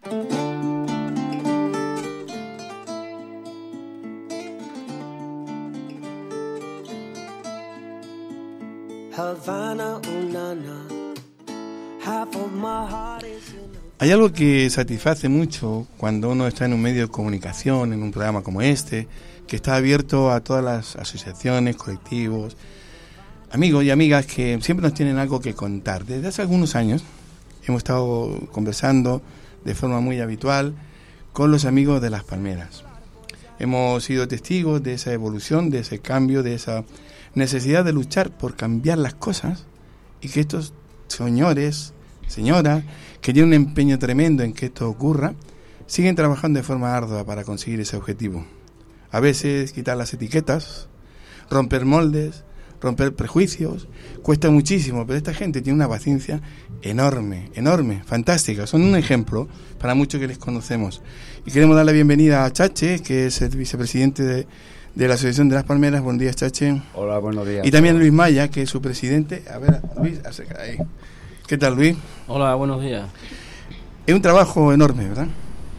Hay algo que satisface mucho cuando uno está en un medio de comunicación, en un programa como este, que está abierto a todas las asociaciones, colectivos, amigos y amigas que siempre nos tienen algo que contar. Desde hace algunos años hemos estado conversando de forma muy habitual con los amigos de Las Palmeras. Hemos sido testigos de esa evolución, de ese cambio, de esa necesidad de luchar por cambiar las cosas, y que estos señores, señoras, que tienen un empeño tremendo en que esto ocurra, siguen trabajando de forma ardua para conseguir ese objetivo. A veces quitar las etiquetas, romper moldes, romper prejuicios, cuesta muchísimo, pero esta gente tiene una paciencia enorme, fantástica. Son un ejemplo para muchos que les conocemos. Y queremos dar la bienvenida a Chache, que es el vicepresidente de la Asociación de Las Palmeras. Buenos días, Chache. Hola, buenos días. Y también a Luis Maya, que es su presidente. A ver, Luis, acerca ahí. ¿Qué tal, Luis? Hola, buenos días. Es un trabajo enorme, ¿verdad?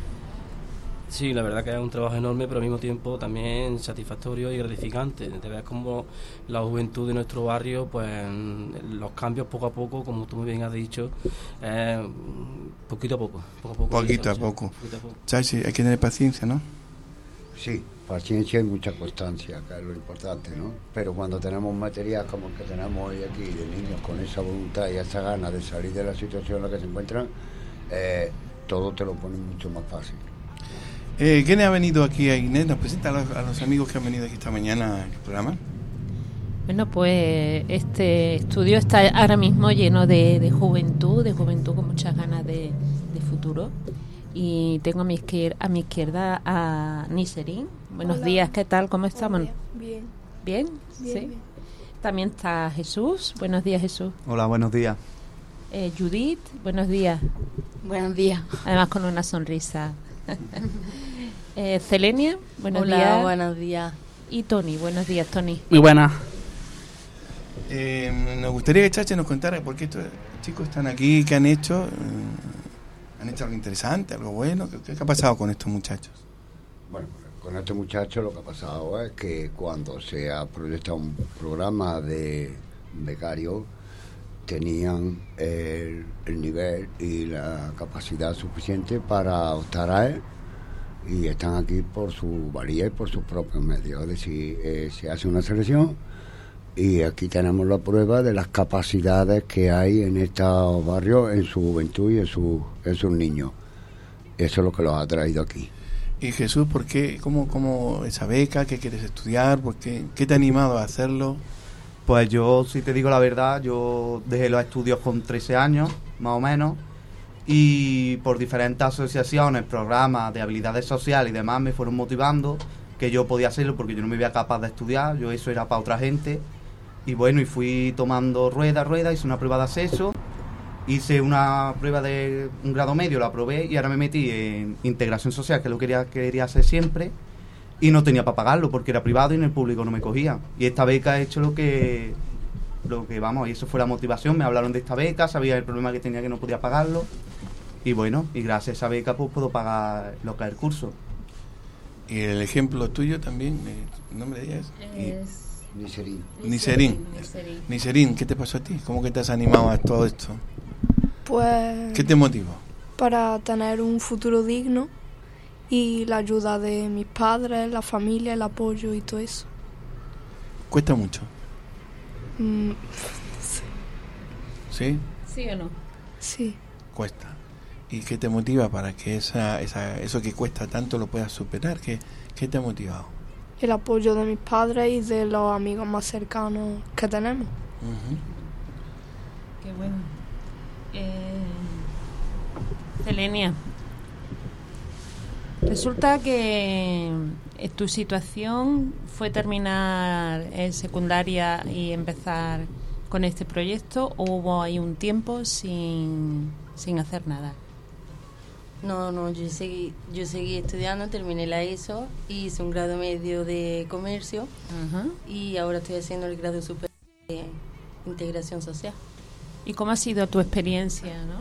Sí, la verdad que es un trabajo enorme, pero al mismo tiempo también satisfactorio y gratificante. De ver cómo la juventud de nuestro barrio, pues los cambios poco a poco, como tú muy bien has dicho, poquito a poco. Poquito a poco. Chachi, hay que tener paciencia, ¿no? Sí, paciencia y mucha constancia, que es lo importante, ¿no? Pero cuando tenemos material como el que tenemos hoy aquí, de niños con esa voluntad y esa ganas de salir de la situación en la que se encuentran, todo te lo pone mucho más fácil. ¿Quién ha venido aquí a Inés? ¿Nos presenta a los amigos que han venido aquí esta mañana al programa? Bueno, pues este estudio está ahora mismo lleno de juventud con muchas ganas de futuro. Y tengo a mi izquierda a Niserín. Buenos días, ¿qué tal? ¿Cómo estamos? Bien. ¿Bien? Sí. Bien. También está Jesús. Buenos días, Jesús. Hola, buenos días. Judith, buenos días. Buenos días. Además con una sonrisa. Celenia, buenos días. Hola, buenos días. Y Tony, buenos días, Tony. Muy buenas. Nos gustaría que Chache nos contara por qué estos chicos están aquí, qué han hecho. ¿Han hecho algo interesante, algo bueno? ¿Qué ha pasado con estos muchachos? Bueno, con estos muchachos lo que ha pasado es que cuando se ha proyectado un programa de becarios, tenían el nivel y la capacidad suficiente para optar a él, y están aquí por su valía y por sus propios medios. Es decir, se hace una selección y aquí tenemos la prueba de las capacidades que hay en estos barrios, en su juventud y en sus niños. Eso es lo que los ha traído aquí. Y Jesús, ¿por qué? ¿Cómo esa beca? ¿Qué quieres estudiar? ¿Qué te ha animado a hacerlo? Pues yo, si te digo la verdad, yo dejé los estudios con 13 años, más o menos, y por diferentes asociaciones, programas de habilidades sociales y demás me fueron motivando que yo podía hacerlo porque yo no me veía capaz de estudiar, yo eso era para otra gente. Y bueno, y fui tomando rueda, hice una prueba de acceso, hice una prueba de un grado medio, la aprobé y ahora me metí en integración social, que es lo que quería hacer siempre, y no tenía para pagarlo porque era privado y en el público no me cogía. Y esta beca ha hecho lo que vamos, y eso fue la motivación. Me hablaron de esta beca, sabía el problema que tenía, que no podía pagarlo, y bueno, y gracias a esa beca pues puedo pagar lo que es el curso. Y el ejemplo tuyo también, ¿el nombre de ella es? Niserín, ¿qué te pasó a ti? ¿Cómo que te has animado a todo esto? Pues... ¿Qué te motivó? Para tener un futuro digno y la ayuda de mis padres, la familia, el apoyo y todo eso. ¿Cuesta mucho? ¿Sí? ¿Sí o no? Sí. Cuesta. ¿Y qué te motiva para que eso que cuesta tanto lo puedas superar? ¿Qué te ha motivado? El apoyo de mis padres y de los amigos más cercanos que tenemos. Uh-huh. Qué bueno. Selenia, resulta que tu situación fue terminar secundaria y empezar con este proyecto, o hubo ahí un tiempo sin hacer nada. No, yo seguí estudiando, terminé la ESO, hice un grado medio de comercio. Uh-huh. Y ahora estoy haciendo el grado superior de integración social. ¿Y cómo ha sido tu experiencia, ¿no?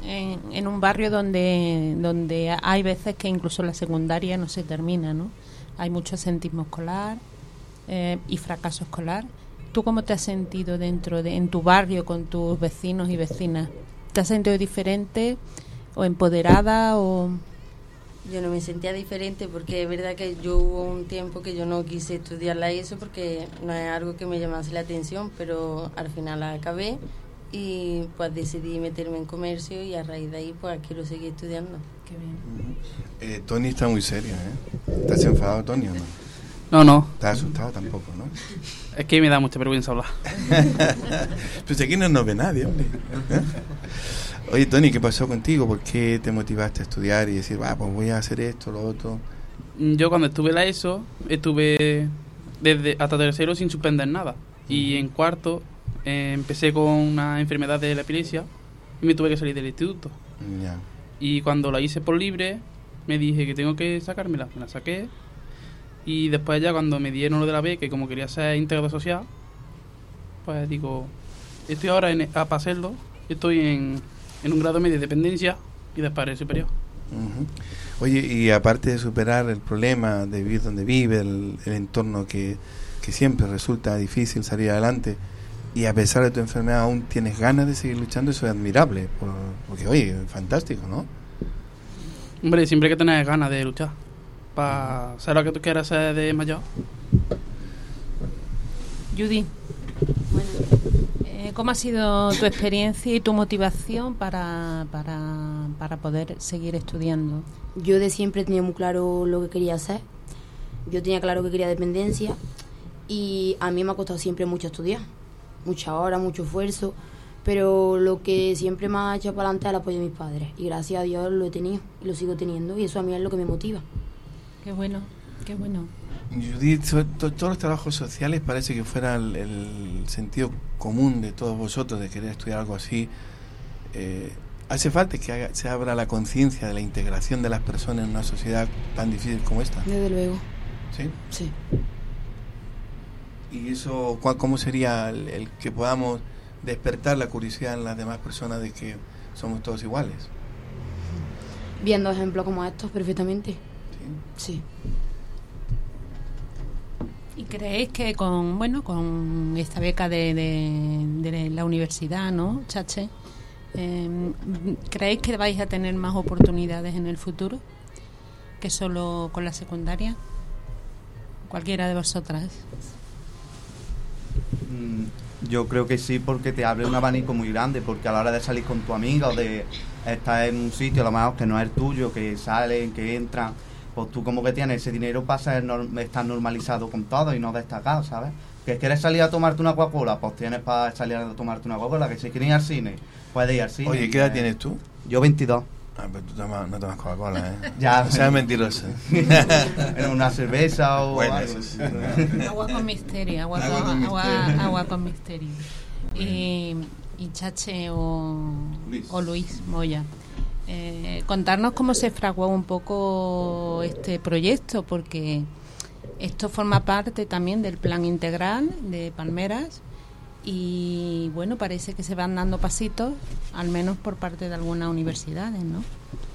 en un barrio donde hay veces que incluso la secundaria no se termina, ¿no? Hay mucho asentismo escolar y fracaso escolar. ¿Tú cómo te has sentido en tu barrio con tus vecinos y vecinas? ¿Te has sentido diferente o empoderada o...? Yo no me sentía diferente porque es verdad que yo hubo un tiempo que yo no quise estudiar la ESO porque no es algo que me llamase la atención, pero al final la acabé y pues decidí meterme en comercio y a raíz de ahí pues quiero seguir estudiando. Qué bien. Tony está muy serio, ¿eh? ¿Estás enfadado, Tony, o no? No. ¿Estás asustado tampoco, no? Es que me da mucha vergüenza hablar. Pues aquí no nos ve nadie, hombre. ¿Eh? Oye, Tony, ¿qué pasó contigo? ¿Por qué te motivaste a estudiar y decir, pues voy a hacer esto, lo otro? Yo cuando estuve en la ESO, estuve hasta tercero sin suspender nada. Y en cuarto empecé con una enfermedad de la epilepsia y me tuve que salir del instituto. Ya. Y cuando la hice por libre, me dije que tengo que sacármela. Me la saqué. Y después ya cuando me dieron lo de la beca, que como quería ser integrador social, pues digo, estoy ahora para hacerlo, estoy en un grado medio de dependencia y después el superior. Uh-huh. Oye, y aparte de superar el problema de vivir donde vive, el entorno que siempre resulta difícil salir adelante, y a pesar de tu enfermedad aún tienes ganas de seguir luchando, eso es admirable, porque oye, fantástico, ¿no? Hombre, siempre hay que tener ganas de luchar para ser lo que tú quieras ser de mayor. Judy, bueno, ¿cómo ha sido tu experiencia y tu motivación para poder seguir estudiando? Yo de siempre tenía muy claro lo que quería hacer. Yo tenía claro que quería dependencia y a mí me ha costado siempre mucho estudiar, muchas horas, mucho esfuerzo, pero lo que siempre me ha hecho para adelante es el apoyo de mis padres y gracias a Dios lo he tenido y lo sigo teniendo y eso a mí es lo que me motiva. Qué bueno, qué bueno. Judith, todos los trabajos sociales parece que fuera el sentido común de todos vosotros de querer estudiar algo así. ¿Hace falta que se abra la conciencia de la integración de las personas en una sociedad tan difícil como esta? Desde luego. ¿Sí? Sí. ¿Y eso cómo sería el que podamos despertar la curiosidad en las demás personas de que somos todos iguales? Viendo ejemplos como estos perfectamente. Sí. ¿Y creéis que con esta beca de la universidad, ¿no, Chache? ¿Creéis que vais a tener más oportunidades en el futuro que solo con la secundaria? Cualquiera de vosotras. Yo creo que sí, porque te abre un abanico muy grande, porque a la hora de salir con tu amiga o de estar en un sitio a lo mejor que no es el tuyo, que salen, que entran, pues tú como que tienes ese dinero para estar normalizado con todo y no destacar, ¿sabes? Que quieres salir a tomarte una Coca-Cola, pues tienes para salir a tomarte una Coca-Cola. Que si quieres ir al cine, puedes ir al cine. Oye, ¿qué edad tienes tú? Yo 22. Pero tú no tomas Coca-Cola, ¿eh? Ya. No seas mentiroso. Una cerveza o bueno, algo. Sí. Agua con misterio, agua con misterio. Y Chache o Luis Moya, contarnos cómo se fraguó un poco este proyecto, porque esto forma parte también del plan integral de Palmeras y bueno, parece que se van dando pasitos, al menos por parte de algunas universidades, ¿no?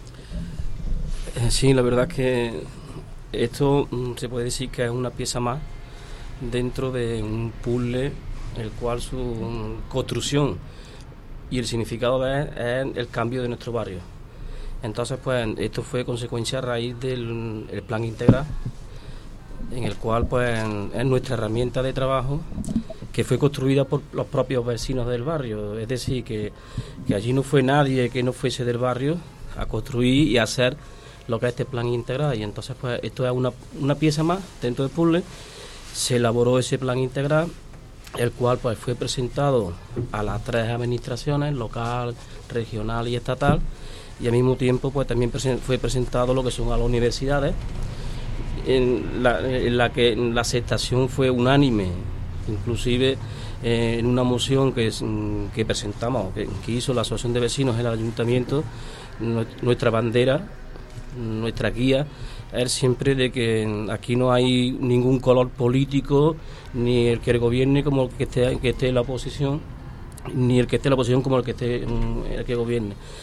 Sí, la verdad es que esto se puede decir que es una pieza más dentro de un puzzle, el cual su construcción y el significado es el cambio de nuestro barrio. Entonces, pues, esto fue consecuencia a raíz del plan integral, en el cual, pues, es nuestra herramienta de trabajo que fue construida por los propios vecinos del barrio. Es decir, que allí no fue nadie que no fuese del barrio a construir y a hacer lo que es este plan integral. Y entonces, pues, esto es una pieza más dentro del puzzle. Se elaboró ese plan integral, el cual, pues, fue presentado a las 3 administraciones, local, regional y estatal, y al mismo tiempo, pues, también fue presentado lo que son a las universidades, en la que la aceptación fue unánime, inclusive en una moción que presentamos, que hizo la Asociación de Vecinos en el Ayuntamiento. Nuestra bandera, nuestra guía es siempre de que aquí no hay ningún color político, ni el que gobierne como el que esté en la oposición, ni el que esté en la oposición como el que gobierne.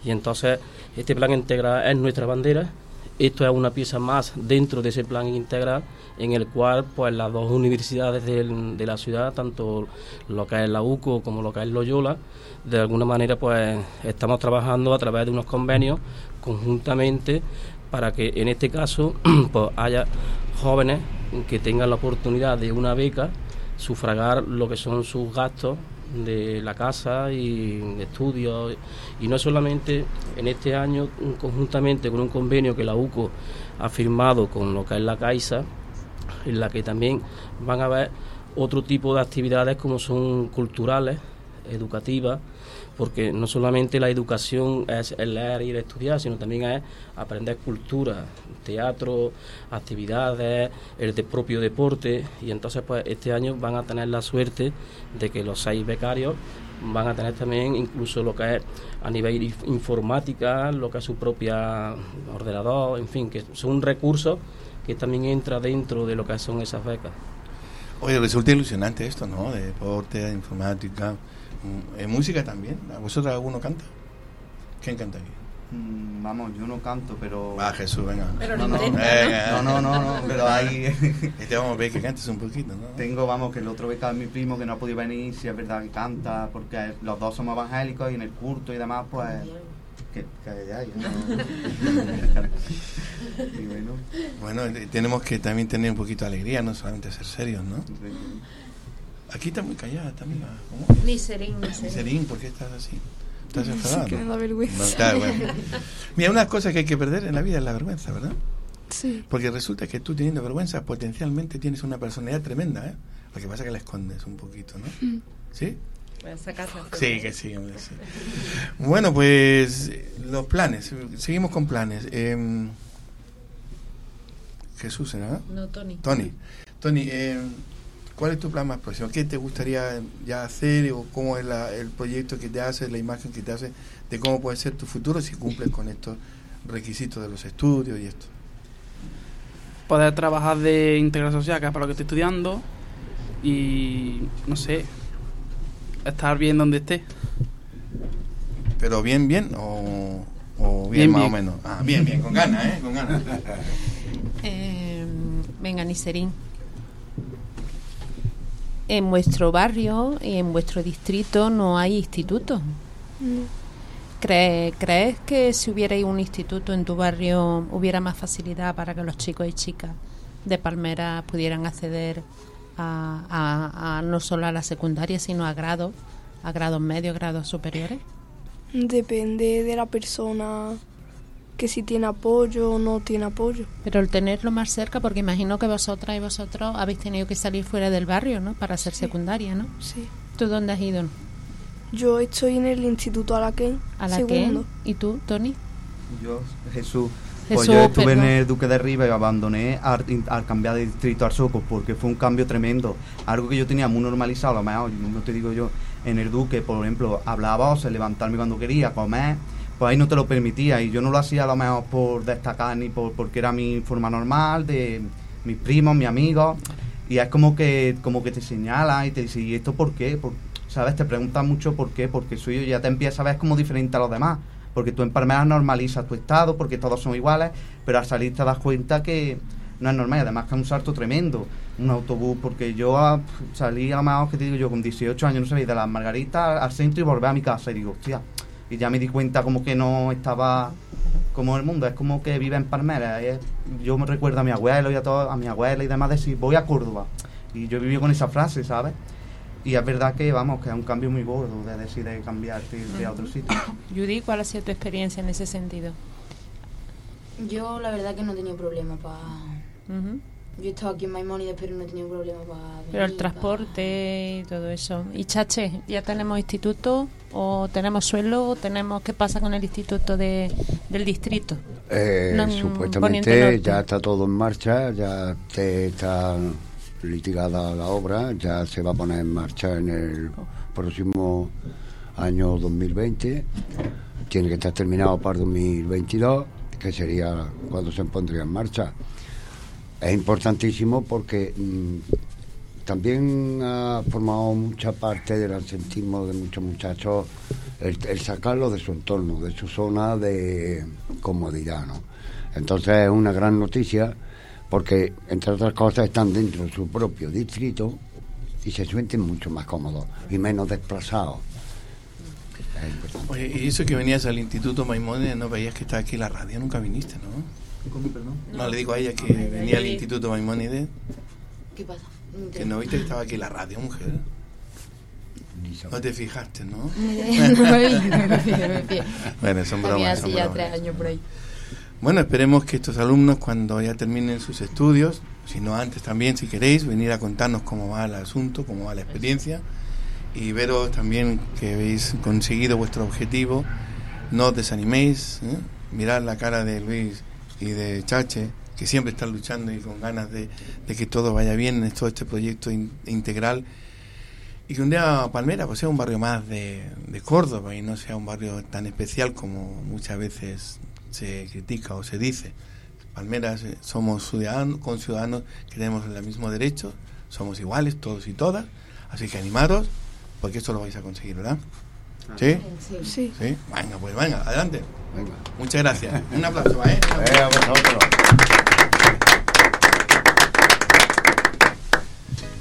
Y entonces este plan integral es nuestra bandera. Esto es una pieza más dentro de ese plan integral en el cual pues las dos universidades de la ciudad, tanto lo que es la UCO como lo que es Loyola, de alguna manera pues estamos trabajando a través de unos convenios conjuntamente para que en este caso pues haya jóvenes que tengan la oportunidad de una beca, sufragar lo que son sus gastos de la casa y de estudios, y no solamente en este año conjuntamente con un convenio que la UCO ha firmado con lo que es la Caixa, en la que también van a haber otro tipo de actividades como son culturales, educativas, porque no solamente la educación es el leer y el estudiar, sino también es aprender cultura, teatro, actividades, el propio deporte, y entonces pues este año van a tener la suerte de que los 6 becarios van a tener también incluso lo que es a nivel informática, lo que es su propia ordenador, en fin, que son recursos que también entra dentro de lo que son esas becas. Oye, resulta ilusionante esto, ¿no? De deporte, de informática, música también. ¿Vosotros alguno canta? ¿Quién canta aquí? Vamos, yo no canto, pero... Va, Jesús, venga. Pero no, pero ahí... Te vamos a ver que cantes un poquito, ¿no? Tengo, vamos, que el otro becado es mi primo, que no ha podido venir, si es verdad que canta, porque los dos somos evangélicos y en el culto y demás, pues... Que ya, y bueno, tenemos que también tener un poquito de alegría, no solamente ser serios, ¿no? Aquí está muy callada esta amiga. ¿Cómo? Niserín. Niserín, ¿por qué estás así? ¿Estás enfadada? Que me da vergüenza. No, está bueno. Mira, una cosa que hay que perder en la vida es la vergüenza, ¿verdad? Sí. Porque resulta que tú teniendo vergüenza potencialmente tienes una personalidad tremenda, ¿eh? Lo que pasa es que la escondes un poquito, ¿no? ¿Sí? Sí, que sí, hombre, sí. Bueno, pues los planes, seguimos con planes. Jesús, ¿no? No, Tony. Tony, ¿cuál es tu plan más próximo? ¿Qué te gustaría ya hacer o cómo es el proyecto que te hace, la imagen que te hace de cómo puede ser tu futuro si cumples con estos requisitos de los estudios y esto? Poder trabajar de integral social, que es para lo que estoy estudiando, y no sé, estar bien donde esté. ¿Pero bien o bien más o menos? Ah, bien, con ganas, con ganas. Venga, Niserín. En vuestro barrio y en vuestro distrito no hay instituto. ¿Crees que si hubiera un instituto en tu barrio hubiera más facilidad para que los chicos y chicas de Palmera pudieran acceder a no solo a la secundaria, sino a grados medios, grados superiores? Depende de la persona, que si tiene apoyo o no tiene apoyo. Pero el tenerlo más cerca, porque imagino que vosotras y vosotros habéis tenido que salir fuera del barrio, ¿no? Para hacer secundaria, ¿no? Sí. ¿Tú dónde has ido? Yo estoy en el Instituto Alaquén, segundo. ¿Y tú, Tony? Yo, Jesús, yo estuve en el Duque de Rivas y abandoné al cambiar de distrito al Soco, porque fue un cambio tremendo. Algo que yo tenía muy normalizado, a lo mejor, no te digo yo, en el Duque, por ejemplo, hablaba o levantarme cuando quería, comer, pues ahí no te lo permitía, y yo no lo hacía a lo mejor por destacar ni porque era mi forma normal, de mis primos, mis amigos, y es como que te señala y te dice, ¿y esto por qué? ¿Sabes? Te preguntan mucho por qué, porque soy yo, ya te empiezas a ver como diferente a los demás, porque tú en Palmera normalizas tu estado, porque todos son iguales, pero al salir te das cuenta que no es normal, y además que es un salto tremendo, un autobús, porque yo salí a lo mejor, que te digo yo, con 18 años, no sabía, de las Margaritas al centro y volver a mi casa, y digo, hostia, y ya me di cuenta como que no estaba como el mundo, es como que vive en Palmera, yo me recuerdo a mi abuelo y a mi abuela y demás, decir, voy a Córdoba, y yo viví con esa frase, ¿sabes? Y es verdad que, vamos, que es un cambio muy gordo de decidir cambiarte de otro sitio. Judy, ¿cuál ha sido tu experiencia en ese sentido? Yo, la verdad, que no he tenido problema para... Yo he estado aquí en Maimónides, pero no he tenido problema para venir. Pero el transporte y todo eso. Y Chache, ¿ya tenemos instituto o tenemos suelo o tenemos qué pasa con el instituto del distrito? Supuestamente ya está todo en marcha, ya está litigada la obra, ya se va a poner en marcha en el próximo año 2020, tiene que estar terminado para 2022, que sería cuando se pondría en marcha. Es importantísimo porque también ha formado mucha parte del absentismo de muchos muchachos el sacarlo de su entorno, de su zona de comodidad, ¿no? Entonces es una gran noticia porque, entre otras cosas, están dentro de su propio distrito y se sienten mucho más cómodos y menos desplazados. Oye, y eso que venías al Instituto Maimónides, no veías que está aquí la radio, nunca viniste, ¿no? ¿Cómo, perdón? No, le digo a ella que venía al Instituto Maimónides, ¿Qué pasa? que no viste que estaba aquí la radio, mujer. No te fijaste, ¿no? No me fío. Bueno, son Había bromas, así son ya bromas. 3 años por ahí. Bueno, esperemos que estos alumnos, cuando ya terminen sus estudios, si no antes también, si queréis, venir a contarnos cómo va el asunto, cómo va la experiencia, y veros también que habéis conseguido vuestro objetivo. No os desaniméis, ¿eh? Mirad la cara de Luis y de Chache, que siempre están luchando y con ganas de que todo vaya bien en todo este proyecto integral, y que un día Palmera pues sea un barrio más de Córdoba y no sea un barrio tan especial como muchas veces se critica o se dice. Palmeras somos ciudadanos que tenemos el mismo derecho, somos iguales todos y todas, así que animaros porque esto lo vais a conseguir, ¿verdad? ¿Sí? Sí. ¿Sí? Venga, pues venga, adelante. Venga. Muchas gracias. Un aplauso, ¿eh? Vosotros.